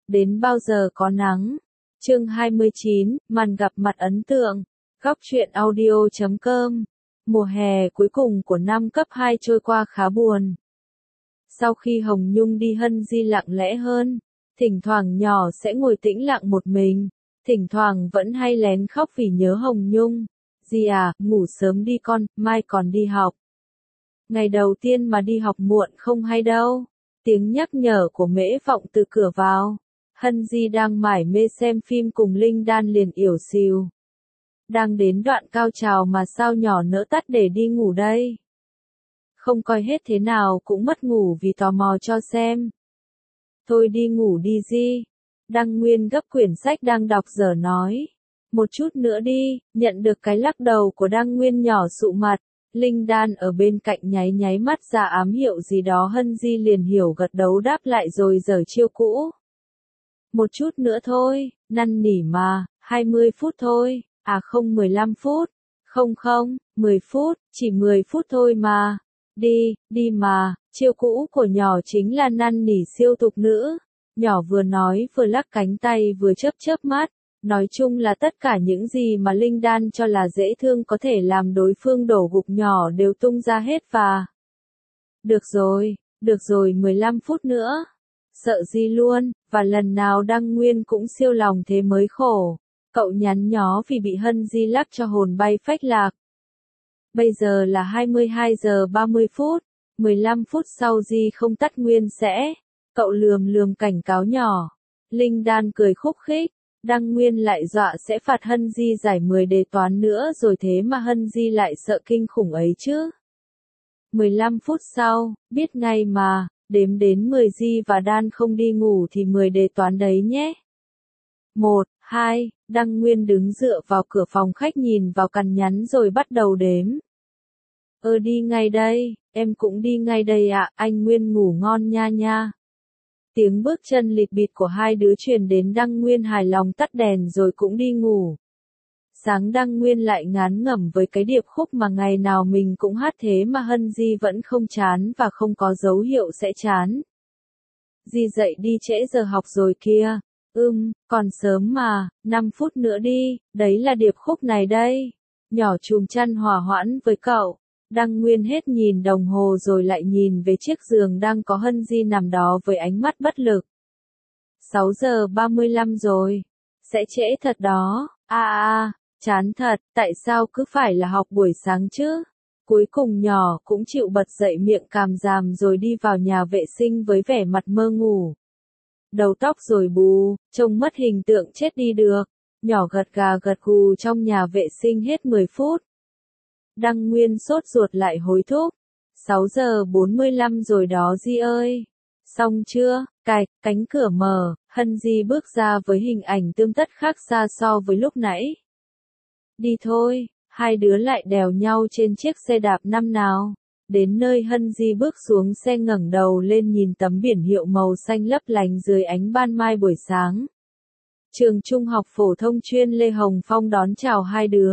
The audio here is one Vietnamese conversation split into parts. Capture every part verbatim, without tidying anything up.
đến bao giờ có nắng. Chương hai mươi chín, màn gặp mặt ấn tượng. Góc truyện audio chấm com. Mùa hè cuối cùng của năm cấp hai trôi qua khá buồn. Sau khi Hồng Nhung đi Hân Di lặng lẽ hơn, thỉnh thoảng nhỏ sẽ ngồi tĩnh lặng một mình, thỉnh thoảng vẫn hay lén khóc vì nhớ Hồng Nhung. Di à, ngủ sớm đi con, mai còn đi học. Ngày đầu tiên mà đi học muộn không hay đâu. Tiếng nhắc nhở của Mễ vọng từ cửa vào. Hân Di đang mải mê xem phim cùng Linh Đan liền yểu xìu. Đang đến đoạn cao trào mà sao nhỏ nỡ tắt để đi ngủ đây. Không coi hết thế nào cũng mất ngủ vì tò mò cho xem. Thôi đi ngủ đi Di. Đăng Nguyên gấp quyển sách đang đọc dở nói. Một chút nữa đi, nhận được cái lắc đầu của Đăng Nguyên nhỏ sụ mặt. Linh Đan ở bên cạnh nháy nháy mắt ra ám hiệu gì đó, Hân Di liền hiểu gật đầu đáp lại rồi giở chiêu cũ. Một chút nữa thôi, năn nỉ mà, hai mươi phút thôi, à không mười lăm phút, không không, mười phút, chỉ mười phút thôi mà, đi, đi mà, chiêu cũ của nhỏ chính là năn nỉ siêu tục nữ. Nhỏ vừa nói vừa lắc cánh tay vừa chớp chớp mắt. Nói chung là tất cả những gì mà Linh Đan cho là dễ thương có thể làm đối phương đổ gục nhỏ đều tung ra hết và... Được rồi, được rồi mười lăm phút nữa. Sợ gì luôn, và lần nào Đăng Nguyên cũng siêu lòng thế mới khổ. Cậu nhắn nhó vì bị Hân Di lắc cho hồn bay phách lạc. Bây giờ là hai mươi hai giờ ba mươi phút, mười lăm phút sau Di không tắt Nguyên sẽ... Cậu lườm lườm cảnh cáo nhỏ. Linh Đan cười khúc khích. Đăng Nguyên lại dọa sẽ phạt Hân Di giải mười đề toán nữa rồi, thế mà Hân Di lại sợ kinh khủng ấy chứ. mười lăm phút sau, biết ngay mà, đếm đến mười Di và Đan không đi ngủ thì mười đề toán đấy nhé. một, hai, Đăng Nguyên đứng dựa vào cửa phòng khách nhìn vào cằn nhắn rồi bắt đầu đếm. Ơ đi ngay đây, em cũng đi ngay đây ạ, anh Nguyên ngủ ngon nha nha. Tiếng bước chân lịt bịt của hai đứa truyền đến, Đăng Nguyên hài lòng tắt đèn rồi cũng đi ngủ. Sáng Đăng Nguyên lại ngán ngẩm với cái điệp khúc mà ngày nào mình cũng hát thế mà Hân Di vẫn không chán và không có dấu hiệu sẽ chán. Di dậy đi, trễ giờ học rồi kia. Ừm, còn sớm mà, năm phút nữa đi, đấy là điệp khúc này đây. Nhỏ chùm chăn hòa hoãn với cậu. Đăng Nguyên hết nhìn đồng hồ rồi lại nhìn về chiếc giường đang có Hân Di nằm đó với ánh mắt bất lực. sáu giờ ba mươi lăm rồi. Sẽ trễ thật đó. À à, chán thật, tại sao cứ phải là học buổi sáng chứ? Cuối cùng nhỏ cũng chịu bật dậy miệng càm ràm rồi đi vào nhà vệ sinh với vẻ mặt mơ ngủ. Đầu tóc rồi bù, trông mất hình tượng chết đi được. Nhỏ gật gà gật gù trong nhà vệ sinh hết mười phút. Đăng Nguyên sốt ruột lại hối thúc. sáu giờ bốn mươi lăm rồi đó Di ơi. Xong chưa? Cạch, cánh cửa mở, Hân Di bước ra với hình ảnh tươm tất khác xa so với lúc nãy. Đi thôi, hai đứa lại đèo nhau trên chiếc xe đạp năm nào. Đến nơi Hân Di bước xuống xe ngẩng đầu lên nhìn tấm biển hiệu màu xanh lấp lánh dưới ánh ban mai buổi sáng. Trường Trung học phổ thông chuyên Lê Hồng Phong đón chào hai đứa.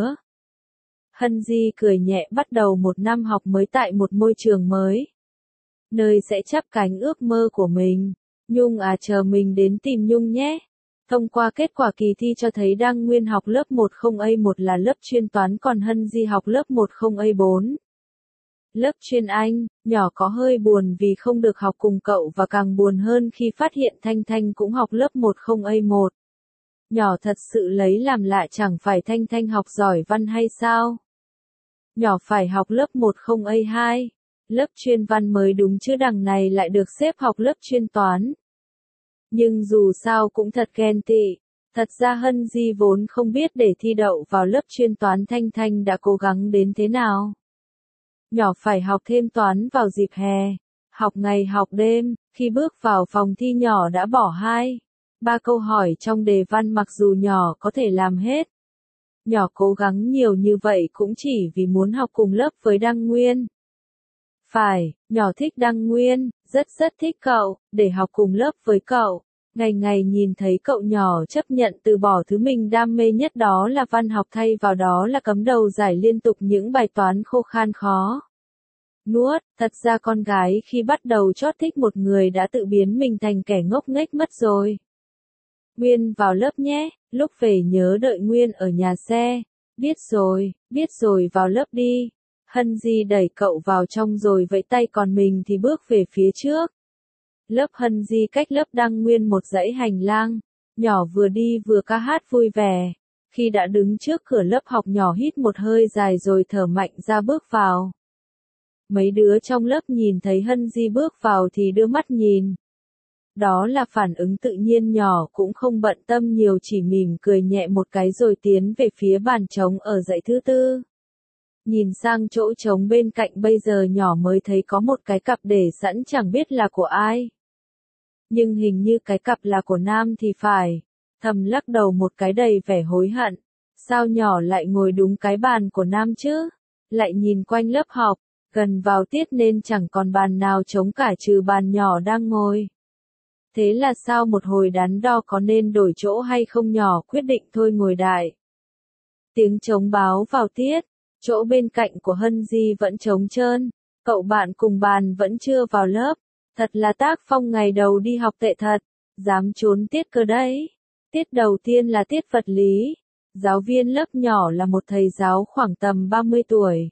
Hân Di cười nhẹ bắt đầu một năm học mới tại một môi trường mới. Nơi sẽ chắp cánh ước mơ của mình. Nhung à, chờ mình đến tìm Nhung nhé. Thông qua kết quả kỳ thi cho thấy Đăng Nguyên học lớp một không A một là lớp chuyên toán, còn Hân Di học lớp một không A bốn. Lớp chuyên Anh, nhỏ có hơi buồn vì không được học cùng cậu và càng buồn hơn khi phát hiện Thanh Thanh cũng học lớp một không A một. Nhỏ thật sự lấy làm lạ, chẳng phải Thanh Thanh học giỏi văn hay sao? Nhỏ phải học lớp một không A hai, lớp chuyên văn mới đúng chứ, đằng này lại được xếp học lớp chuyên toán. Nhưng dù sao cũng thật ghen tị, thật ra Hân Di vốn không biết để thi đậu vào lớp chuyên toán Thanh Thanh đã cố gắng đến thế nào. Nhỏ phải học thêm toán vào dịp hè, học ngày học đêm, khi bước vào phòng thi nhỏ đã bỏ hai, ba câu hỏi trong đề văn mặc dù nhỏ có thể làm hết. Nhỏ cố gắng nhiều như vậy cũng chỉ vì muốn học cùng lớp với Đăng Nguyên. Phải, nhỏ thích Đăng Nguyên, rất rất thích cậu, để học cùng lớp với cậu. Ngày ngày nhìn thấy cậu nhỏ chấp nhận từ bỏ thứ mình đam mê nhất, đó là văn học, thay vào đó là cắm đầu giải liên tục những bài toán khô khan khó nuốt. Thật ra con gái khi bắt đầu chót thích một người đã tự biến mình thành kẻ ngốc nghếch mất rồi. Nguyên vào lớp nhé, lúc về nhớ đợi Nguyên ở nhà xe. Biết rồi, biết rồi vào lớp đi. Hân Di đẩy cậu vào trong rồi vẫy tay còn mình thì bước về phía trước. Lớp Hân Di cách lớp Đăng Nguyên một dãy hành lang. Nhỏ vừa đi vừa ca hát vui vẻ. Khi đã đứng trước cửa lớp học nhỏ hít một hơi dài rồi thở mạnh ra bước vào. Mấy đứa trong lớp nhìn thấy Hân Di bước vào thì đưa mắt nhìn. Đó là phản ứng tự nhiên, nhỏ cũng không bận tâm nhiều, chỉ mỉm cười nhẹ một cái rồi tiến về phía bàn trống ở dãy thứ tư. Nhìn sang chỗ trống bên cạnh bây giờ nhỏ mới thấy có một cái cặp để sẵn chẳng biết là của ai. Nhưng hình như cái cặp là của Nam thì phải. Thầm lắc đầu một cái đầy vẻ hối hận. Sao nhỏ lại ngồi đúng cái bàn của Nam chứ? Lại nhìn quanh lớp học, gần vào tiết nên chẳng còn bàn nào trống cả trừ bàn nhỏ đang ngồi. Thế là sao một hồi đắn đo có nên đổi chỗ hay không, nhỏ quyết định thôi ngồi đại. Tiếng trống báo vào tiết, chỗ bên cạnh của Hân Di vẫn trống trơn, cậu bạn cùng bàn vẫn chưa vào lớp. Thật là tác phong ngày đầu đi học tệ thật, dám trốn tiết cơ đấy. Tiết đầu tiên là tiết vật lý. Giáo viên lớp nhỏ là một thầy giáo khoảng tầm ba mươi tuổi.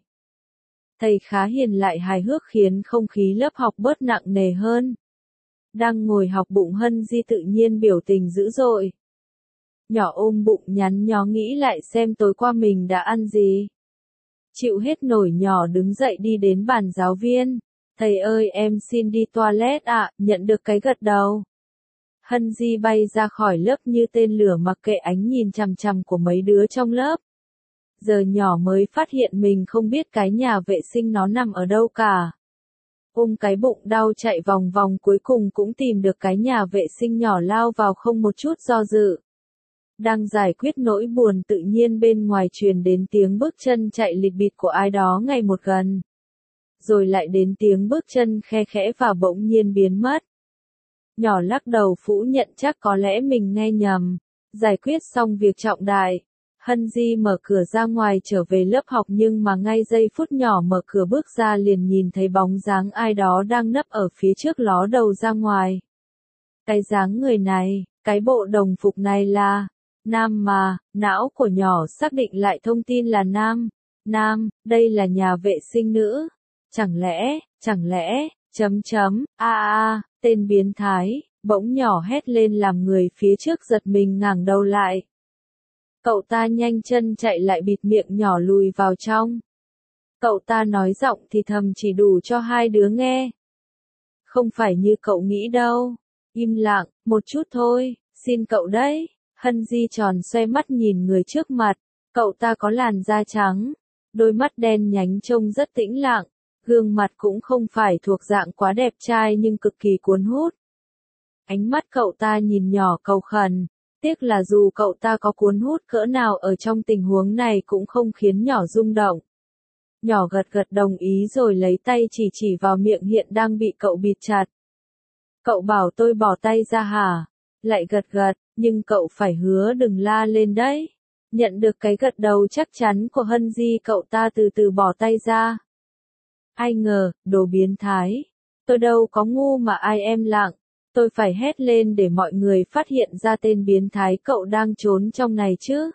Thầy khá hiền lại hài hước khiến không khí lớp học bớt nặng nề hơn. Đang ngồi học bụng Hân Di tự nhiên biểu tình dữ dội. Nhỏ ôm bụng nhắn nhó nghĩ lại xem tối qua mình đã ăn gì. Chịu hết nổi nhỏ đứng dậy đi đến bàn giáo viên. Thầy ơi em xin đi toilet ạ, à, nhận được cái gật đầu. Hân Di bay ra khỏi lớp như tên lửa mặc kệ ánh nhìn chằm chằm của mấy đứa trong lớp. Giờ nhỏ mới phát hiện mình không biết cái nhà vệ sinh nó nằm ở đâu cả. Ôm cái bụng đau chạy vòng vòng cuối cùng cũng tìm được cái nhà vệ sinh, nhỏ lao vào không một chút do dự. Đang giải quyết nỗi buồn tự nhiên bên ngoài truyền đến tiếng bước chân chạy lịt bịt của ai đó ngày một gần. Rồi lại đến tiếng bước chân khe khẽ và bỗng nhiên biến mất. Nhỏ lắc đầu phủ nhận chắc có lẽ mình nghe nhầm. Giải quyết xong việc trọng đại, Hân Di mở cửa ra ngoài trở về lớp học, nhưng mà ngay giây phút nhỏ mở cửa bước ra liền nhìn thấy bóng dáng ai đó đang nấp ở phía trước ló đầu ra ngoài. Cái dáng người này, cái bộ đồng phục này là Nam mà, não của nhỏ xác định lại thông tin là Nam. Nam, đây là nhà vệ sinh nữ. Chẳng lẽ, chẳng lẽ, chấm chấm, a a, tên biến thái, bỗng nhỏ hét lên làm người phía trước giật mình ngẩng đầu lại. Cậu ta nhanh chân chạy lại bịt miệng nhỏ lùi vào trong. Cậu ta nói giọng thì thầm chỉ đủ cho hai đứa nghe. Không phải như cậu nghĩ đâu. Im lặng, một chút thôi, xin cậu đấy. Hân Di tròn xoay mắt nhìn người trước mặt. Cậu ta có làn da trắng, đôi mắt đen nhánh trông rất tĩnh lặng. Gương mặt cũng không phải thuộc dạng quá đẹp trai nhưng cực kỳ cuốn hút. Ánh mắt cậu ta nhìn nhỏ cầu khẩn. Tiếc là dù cậu ta có cuốn hút cỡ nào ở trong tình huống này cũng không khiến nhỏ rung động. Nhỏ gật gật đồng ý rồi lấy tay chỉ chỉ vào miệng hiện đang bị cậu bịt chặt. Cậu bảo tôi bỏ tay ra hả? Lại gật gật, nhưng cậu phải hứa đừng la lên đấy. Nhận được cái gật đầu chắc chắn của Hân Di, cậu ta từ từ bỏ tay ra. Ai ngờ, đồ biến thái. Tôi đâu có ngu mà ai em lặng. Tôi phải hét lên để mọi người phát hiện ra tên biến thái cậu đang trốn trong này chứ.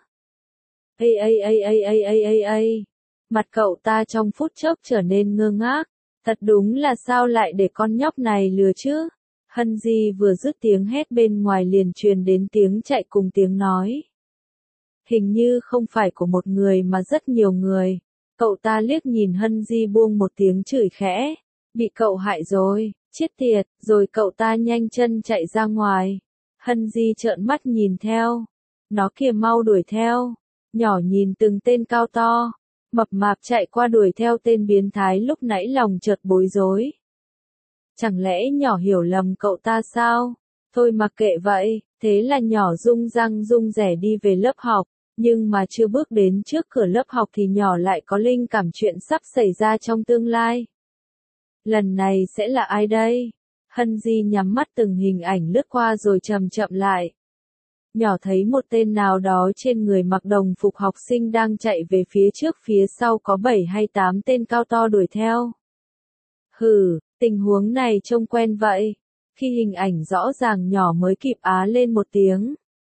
Ây ây ây ây ây ây ây ây. Mặt cậu ta trong phút chốc trở nên ngơ ngác. Thật đúng là sao lại để con nhóc này lừa chứ. Hân Di vừa dứt tiếng hét bên ngoài liền truyền đến tiếng chạy cùng tiếng nói. Hình như không phải của một người mà rất nhiều người. Cậu ta liếc nhìn Hân Di buông một tiếng chửi khẽ. Bị cậu hại rồi, chết tiệt, rồi cậu ta nhanh chân chạy ra ngoài. Hân Di trợn mắt nhìn theo. Nó kìa mau đuổi theo. Nhỏ nhìn từng tên cao to, mập mạp chạy qua đuổi theo tên biến thái lúc nãy lòng chợt bối rối. Chẳng lẽ nhỏ hiểu lầm cậu ta sao? Thôi mặc kệ vậy, thế là nhỏ rung răng rung rẻ đi về lớp học. Nhưng mà chưa bước đến trước cửa lớp học thì nhỏ lại có linh cảm chuyện sắp xảy ra trong tương lai. Lần này sẽ là ai đây? Hân Di nhắm mắt từng hình ảnh lướt qua rồi chậm chậm lại. Nhỏ thấy một tên nào đó trên người mặc đồng phục học sinh đang chạy về phía trước, phía sau có bảy hay tám tên cao to đuổi theo. Hừ, tình huống này trông quen vậy. Khi hình ảnh rõ ràng nhỏ mới kịp á lên một tiếng.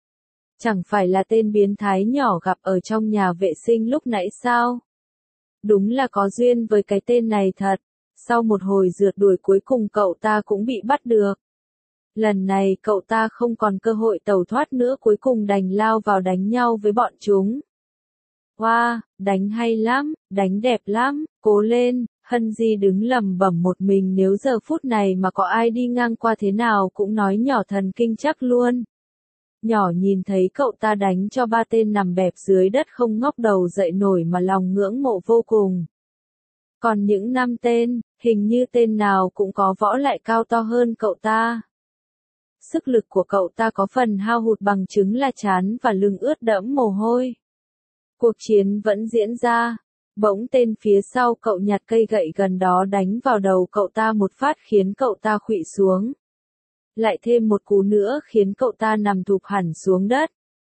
Chẳng phải là tên biến thái nhỏ gặp ở trong nhà vệ sinh lúc nãy sao? Đúng là có duyên với cái tên này thật. Sau một hồi rượt đuổi cuối cùng cậu ta cũng bị bắt được. Lần này cậu ta không còn cơ hội tẩu thoát nữa, cuối cùng đành lao vào đánh nhau với bọn chúng. Wow, đánh hay lắm, đánh đẹp lắm, cố lên. Hân Di đứng lẩm bẩm một mình, nếu giờ phút này mà có ai đi ngang qua thế nào cũng nói nhỏ thần kinh chắc luôn. Nhỏ nhìn thấy cậu ta đánh cho ba tên nằm bẹp dưới đất không ngóc đầu dậy nổi mà lòng ngưỡng mộ vô cùng. Còn những năm tên, hình như tên nào cũng có võ lại cao to hơn cậu ta. Sức lực của cậu ta có phần hao hụt, bằng chứng là trán và lưng ướt đẫm mồ hôi. Cuộc chiến vẫn diễn ra. Bỗng tên phía sau cậu nhặt cây gậy gần đó đánh vào đầu cậu ta một phát khiến cậu ta khuỵu xuống. Lại thêm một cú nữa khiến cậu ta nằm thụp hẳn xuống đất.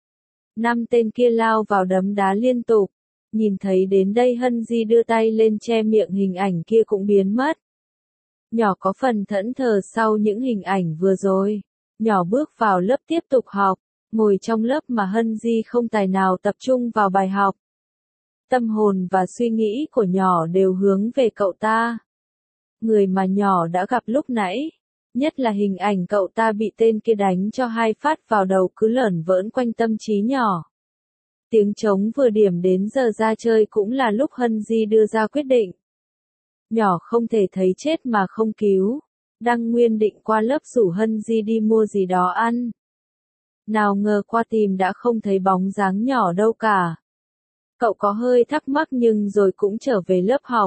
Năm tên kia lao vào đấm đá liên tục. Nhìn thấy đến đây Hân Di đưa tay lên che miệng, hình ảnh kia cũng biến mất. Nhỏ có phần thẫn thờ sau những hình ảnh vừa rồi. Nhỏ bước vào lớp tiếp tục học. Ngồi trong lớp mà Hân Di không tài nào tập trung vào bài học. Tâm hồn và suy nghĩ của nhỏ đều hướng về cậu ta. Người mà nhỏ đã gặp lúc nãy. Nhất là hình ảnh cậu ta bị tên kia đánh cho hai phát vào đầu cứ lởn vởn quanh tâm trí nhỏ. Tiếng trống vừa điểm đến giờ ra chơi cũng là lúc Hân Di đưa ra quyết định. Nhỏ không thể thấy chết mà không cứu. Đăng Nguyên định qua lớp rủ Hân Di đi mua gì đó ăn. Nào ngờ qua tìm đã không thấy bóng dáng nhỏ đâu cả. Cậu có hơi thắc mắc nhưng rồi cũng trở về lớp học.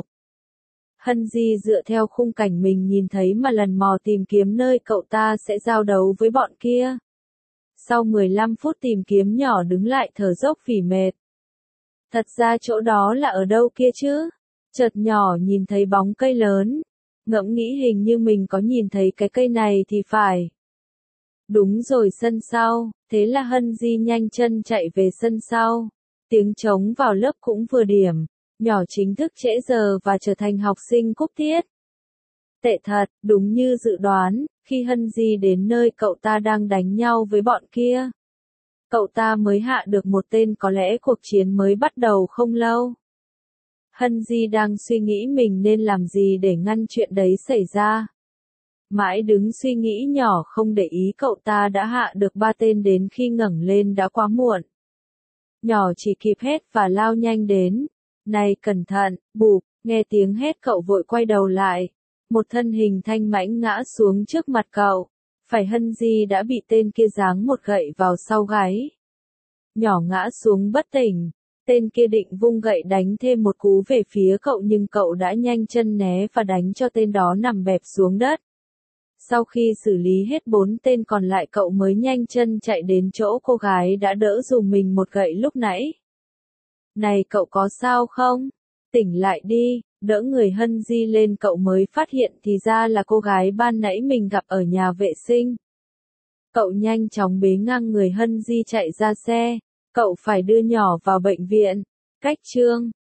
Hân Di dựa theo khung cảnh mình nhìn thấy mà lần mò tìm kiếm nơi cậu ta sẽ giao đấu với bọn kia. Sau mười lăm phút tìm kiếm, nhỏ đứng lại thở dốc vì mệt. Thật ra chỗ đó là ở đâu kia chứ? Chợt nhỏ nhìn thấy bóng cây lớn. Ngẫm nghĩ hình như mình có nhìn thấy cái cây này thì phải. Đúng rồi, sân sau. Thế là Hân Di nhanh chân chạy về sân sau. Tiếng trống vào lớp cũng vừa điểm. Nhỏ chính thức trễ giờ và trở thành học sinh cúp tiết. Tệ thật, đúng như dự đoán, khi Hân Di đến nơi cậu ta đang đánh nhau với bọn kia. Cậu ta mới hạ được một tên, có lẽ cuộc chiến mới bắt đầu không lâu. Hân Di đang suy nghĩ mình nên làm gì để ngăn chuyện đấy xảy ra. Mãi đứng suy nghĩ, nhỏ không để ý cậu ta đã hạ được ba tên, đến khi ngẩng lên đã quá muộn. Nhỏ chỉ kịp hét và lao nhanh đến. Này cẩn thận, bụp, nghe tiếng hét cậu vội quay đầu lại. Một thân hình thanh mãnh ngã xuống trước mặt cậu. Phải Hân Di đã bị tên kia giáng một gậy vào sau gáy. Nhỏ ngã xuống bất tỉnh. Tên kia định vung gậy đánh thêm một cú về phía cậu nhưng cậu đã nhanh chân né và đánh cho tên đó nằm bẹp xuống đất. Sau khi xử lý hết bốn tên còn lại, cậu mới nhanh chân chạy đến chỗ cô gái đã đỡ dùm mình một gậy lúc nãy. Này cậu có sao không? Tỉnh lại đi. Đỡ người Hân Di lên, cậu mới phát hiện thì ra là cô gái ban nãy mình gặp ở nhà vệ sinh. Cậu nhanh chóng bế ngang người Hân Di chạy ra xe. Cậu phải đưa nhỏ vào bệnh viện. Cách chương